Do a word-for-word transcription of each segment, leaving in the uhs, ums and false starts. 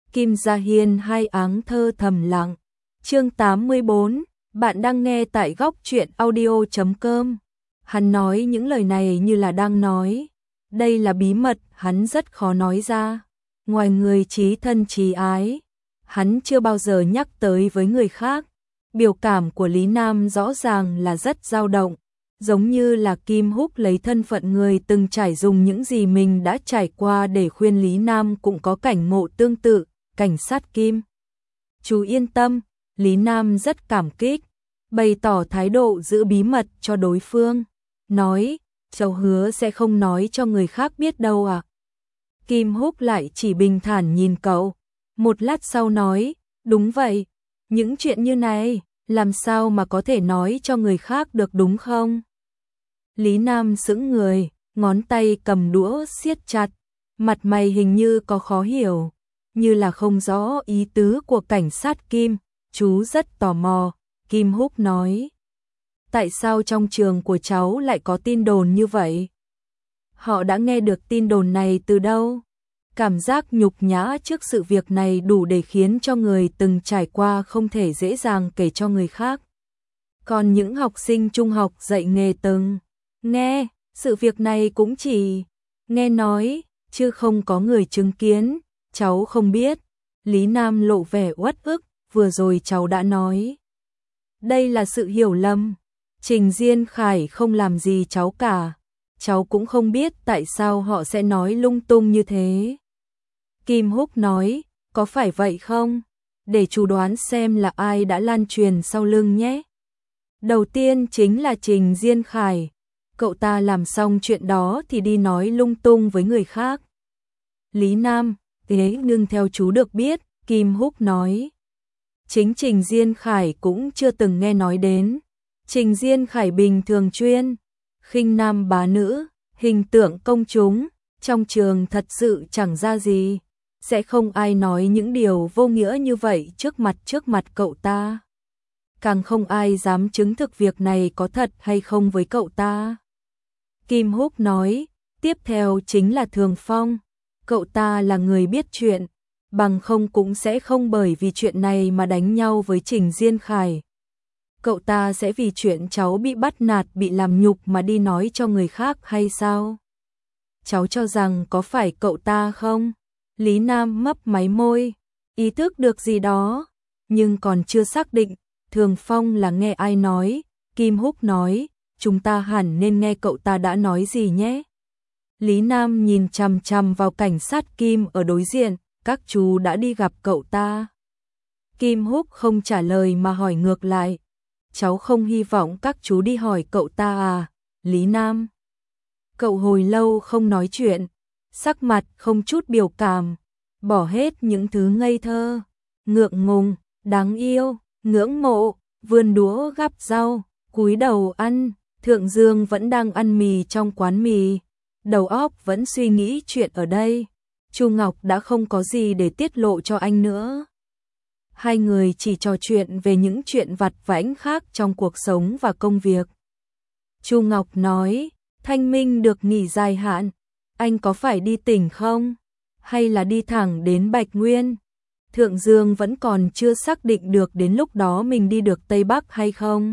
Kim Gia Hiên hai áng thơ thầm lặng. Chương tám mươi bốn, bạn đang nghe tại góc truyện audio chấm com. Hắn nói những lời này như là đang nói. Đây là bí mật, hắn rất khó nói ra. Ngoài người chí thân chí ái, hắn chưa bao giờ nhắc tới với người khác. Biểu cảm của Lý Nam rõ ràng là rất dao động, giống như là Kim Húc lấy thân phận người từng trải dùng những gì mình đã trải qua để khuyên Lý Nam cũng có cảnh ngộ tương tự. Cảnh sát Kim, chú yên tâm, Lý Nam rất cảm kích, bày tỏ thái độ giữ bí mật cho đối phương, nói, cháu hứa sẽ không nói cho người khác biết đâu ạ. Kim Húc lại chỉ bình thản nhìn cậu, một lát sau nói, đúng vậy, những chuyện như này, làm sao mà có thể nói cho người khác được đúng không? Lý Nam sững người, ngón tay cầm đũa siết chặt, mặt mày hình như có khó hiểu, như là không rõ ý tứ của cảnh sát Kim, chú rất tò mò. Kim Húc nói, tại sao trong trường của cháu lại có tin đồn như vậy? Họ đã nghe được tin đồn này từ đâu? Cảm giác nhục nhã trước sự việc này đủ để khiến cho người từng trải qua không thể dễ dàng kể cho người khác. Còn những học sinh trung học dạy nghề từng nghe, sự việc này cũng chỉ nghe nói, chứ không có người chứng kiến. Cháu không biết. Lý Nam lộ vẻ uất ức, vừa rồi cháu đã nói. Đây là sự hiểu lầm. Trình Diên Khải không làm gì cháu cả. Cháu cũng không biết tại sao họ sẽ nói lung tung như thế. Kim Húc nói, có phải vậy không? Để chú đoán xem là ai đã lan truyền sau lưng nhé. Đầu tiên chính là Trình Diên Khải. Cậu ta làm xong chuyện đó thì đi nói lung tung với người khác. Lý Nam, thế nhưng theo chú được biết, Kim Húc nói. Chính Trình Diên Khải cũng chưa từng nghe nói đến. Trình Diên Khải bình thường chuyên khinh nam bá nữ, hình tượng công chúng, trong trường thật sự chẳng ra gì. Sẽ không ai nói những điều vô nghĩa như vậy trước mặt trước mặt cậu ta. Càng không ai dám chứng thực việc này có thật hay không với cậu ta. Kim Húc nói, tiếp theo chính là Thường Phong. Cậu ta là người biết chuyện, bằng không cũng sẽ không bởi vì chuyện này mà đánh nhau với Trình Diên Khải. Cậu ta sẽ vì chuyện cháu bị bắt nạt, bị làm nhục mà đi nói cho người khác hay sao? Cháu cho rằng có phải cậu ta không? Lý Nam mấp máy môi, ý thức được gì đó, nhưng còn chưa xác định. Thường Phong là nghe ai nói? Kim Húc nói, chúng ta hẳn nên nghe cậu ta đã nói gì nhé. Lý Nam nhìn chằm chằm vào cảnh sát Kim ở đối diện, các chú đã đi gặp cậu ta. Kim Húc không trả lời mà hỏi ngược lại, cháu không hy vọng các chú đi hỏi cậu ta à? Lý Nam. Cậu hồi lâu không nói chuyện, sắc mặt không chút biểu cảm, bỏ hết những thứ ngây thơ, ngượng ngùng, đáng yêu, ngưỡng mộ, vươn đũa gắp rau, cúi đầu ăn. Thượng Dương vẫn đang ăn mì trong quán mì, đầu óc vẫn suy nghĩ chuyện ở đây. Chu Ngọc đã không có gì để tiết lộ cho anh nữa. Hai người chỉ trò chuyện về những chuyện vặt vãnh khác trong cuộc sống và công việc. Chu Ngọc nói, Thanh Minh được nghỉ dài hạn, anh có phải đi tỉnh không? Hay là đi thẳng đến Bạch Nguyên? Thượng Dương vẫn còn chưa xác định được đến lúc đó mình đi được Tây Bắc hay không.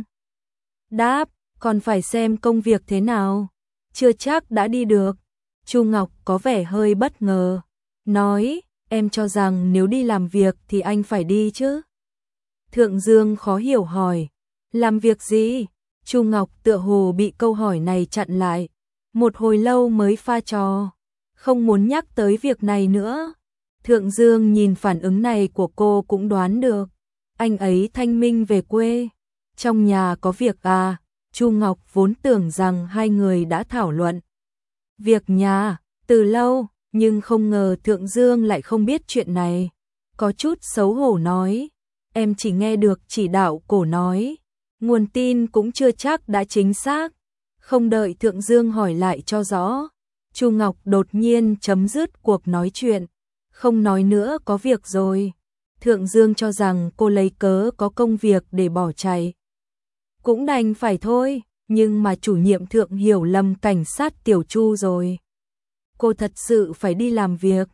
Đáp, còn phải xem công việc thế nào, chưa chắc đã đi được. Chu Ngọc có vẻ hơi bất ngờ, nói, em cho rằng nếu đi làm việc thì anh phải đi chứ. Thượng Dương khó hiểu hỏi, làm việc gì? Chu Ngọc tựa hồ bị câu hỏi này chặn lại, một hồi lâu mới pha trò, không muốn nhắc tới việc này nữa. Thượng Dương nhìn phản ứng này của cô cũng đoán được, anh ấy thanh minh về quê, trong nhà có việc à? Chu Ngọc vốn tưởng rằng hai người đã thảo luận việc nhà từ lâu, nhưng không ngờ Thượng Dương lại không biết chuyện này. Có chút xấu hổ nói, em chỉ nghe được chỉ đạo cổ nói, nguồn tin cũng chưa chắc đã chính xác. Không đợi Thượng Dương hỏi lại cho rõ, Chu Ngọc đột nhiên chấm dứt cuộc nói chuyện, không nói nữa, có việc rồi. Thượng Dương cho rằng cô lấy cớ có công việc để bỏ chạy. Cũng đành phải thôi, nhưng mà chủ nhiệm Thượng hiểu lầm cảnh sát Tiểu Chu rồi. Cô thật sự phải đi làm việc.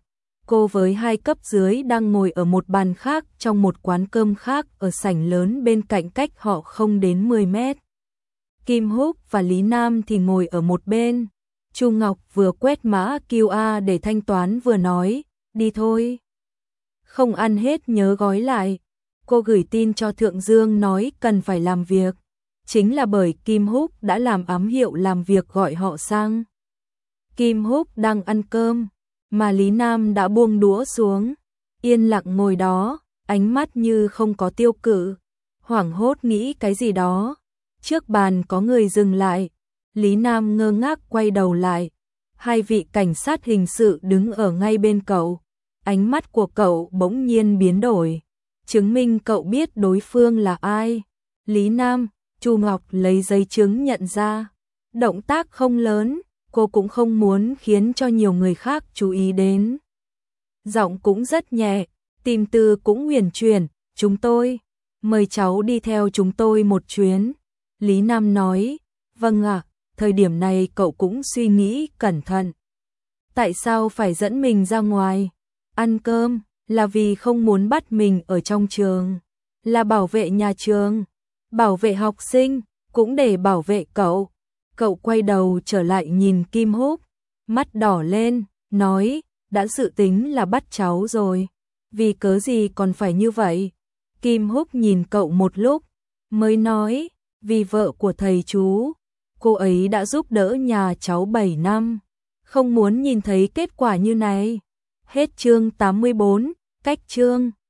cô với hai cấp dưới đang ngồi ở một bàn khác trong một quán cơm khác ở sảnh lớn bên cạnh cách họ không đến mười mét. Kim Húc và Lý Nam thì ngồi ở một bên. Chu Ngọc vừa quét mã quy rờ để thanh toán vừa nói, đi thôi. Không ăn hết nhớ gói lại. Cô gửi tin cho Thượng Dương nói cần phải làm việc. Chính là bởi Kim Húc đã làm ám hiệu làm việc gọi họ sang. Kim Húc đang ăn cơm, mà Lý Nam đã buông đũa xuống, yên lặng ngồi đó, ánh mắt như không có tiêu cự, hoảng hốt nghĩ cái gì đó. Trước bàn có người dừng lại, Lý Nam ngơ ngác quay đầu lại, hai vị cảnh sát hình sự đứng ở ngay bên cậu, ánh mắt của cậu bỗng nhiên biến đổi, chứng minh cậu biết đối phương là ai. Lý Nam, Chu Ngọc lấy giấy chứng nhận ra, động tác không lớn, cô cũng không muốn khiến cho nhiều người khác chú ý đến. Giọng cũng rất nhẹ, tìm từ cũng huyền chuyển, chúng tôi, mời cháu đi theo chúng tôi một chuyến. Lý Nam nói, vâng ạ, thời điểm này cậu cũng suy nghĩ cẩn thận. Tại sao phải dẫn mình ra ngoài? Ăn cơm, là vì không muốn bắt mình ở trong trường, là bảo vệ nhà trường, bảo vệ học sinh, cũng để bảo vệ cậu. Cậu quay đầu trở lại nhìn Kim Húc, mắt đỏ lên, nói, đã dự tính là bắt cháu rồi, vì cớ gì còn phải như vậy? Kim Húc nhìn cậu một lúc, mới nói, vì vợ của thầy chú, cô ấy đã giúp đỡ nhà cháu bảy năm, không muốn nhìn thấy kết quả như này. Hết chương tám mươi bốn, cách chương.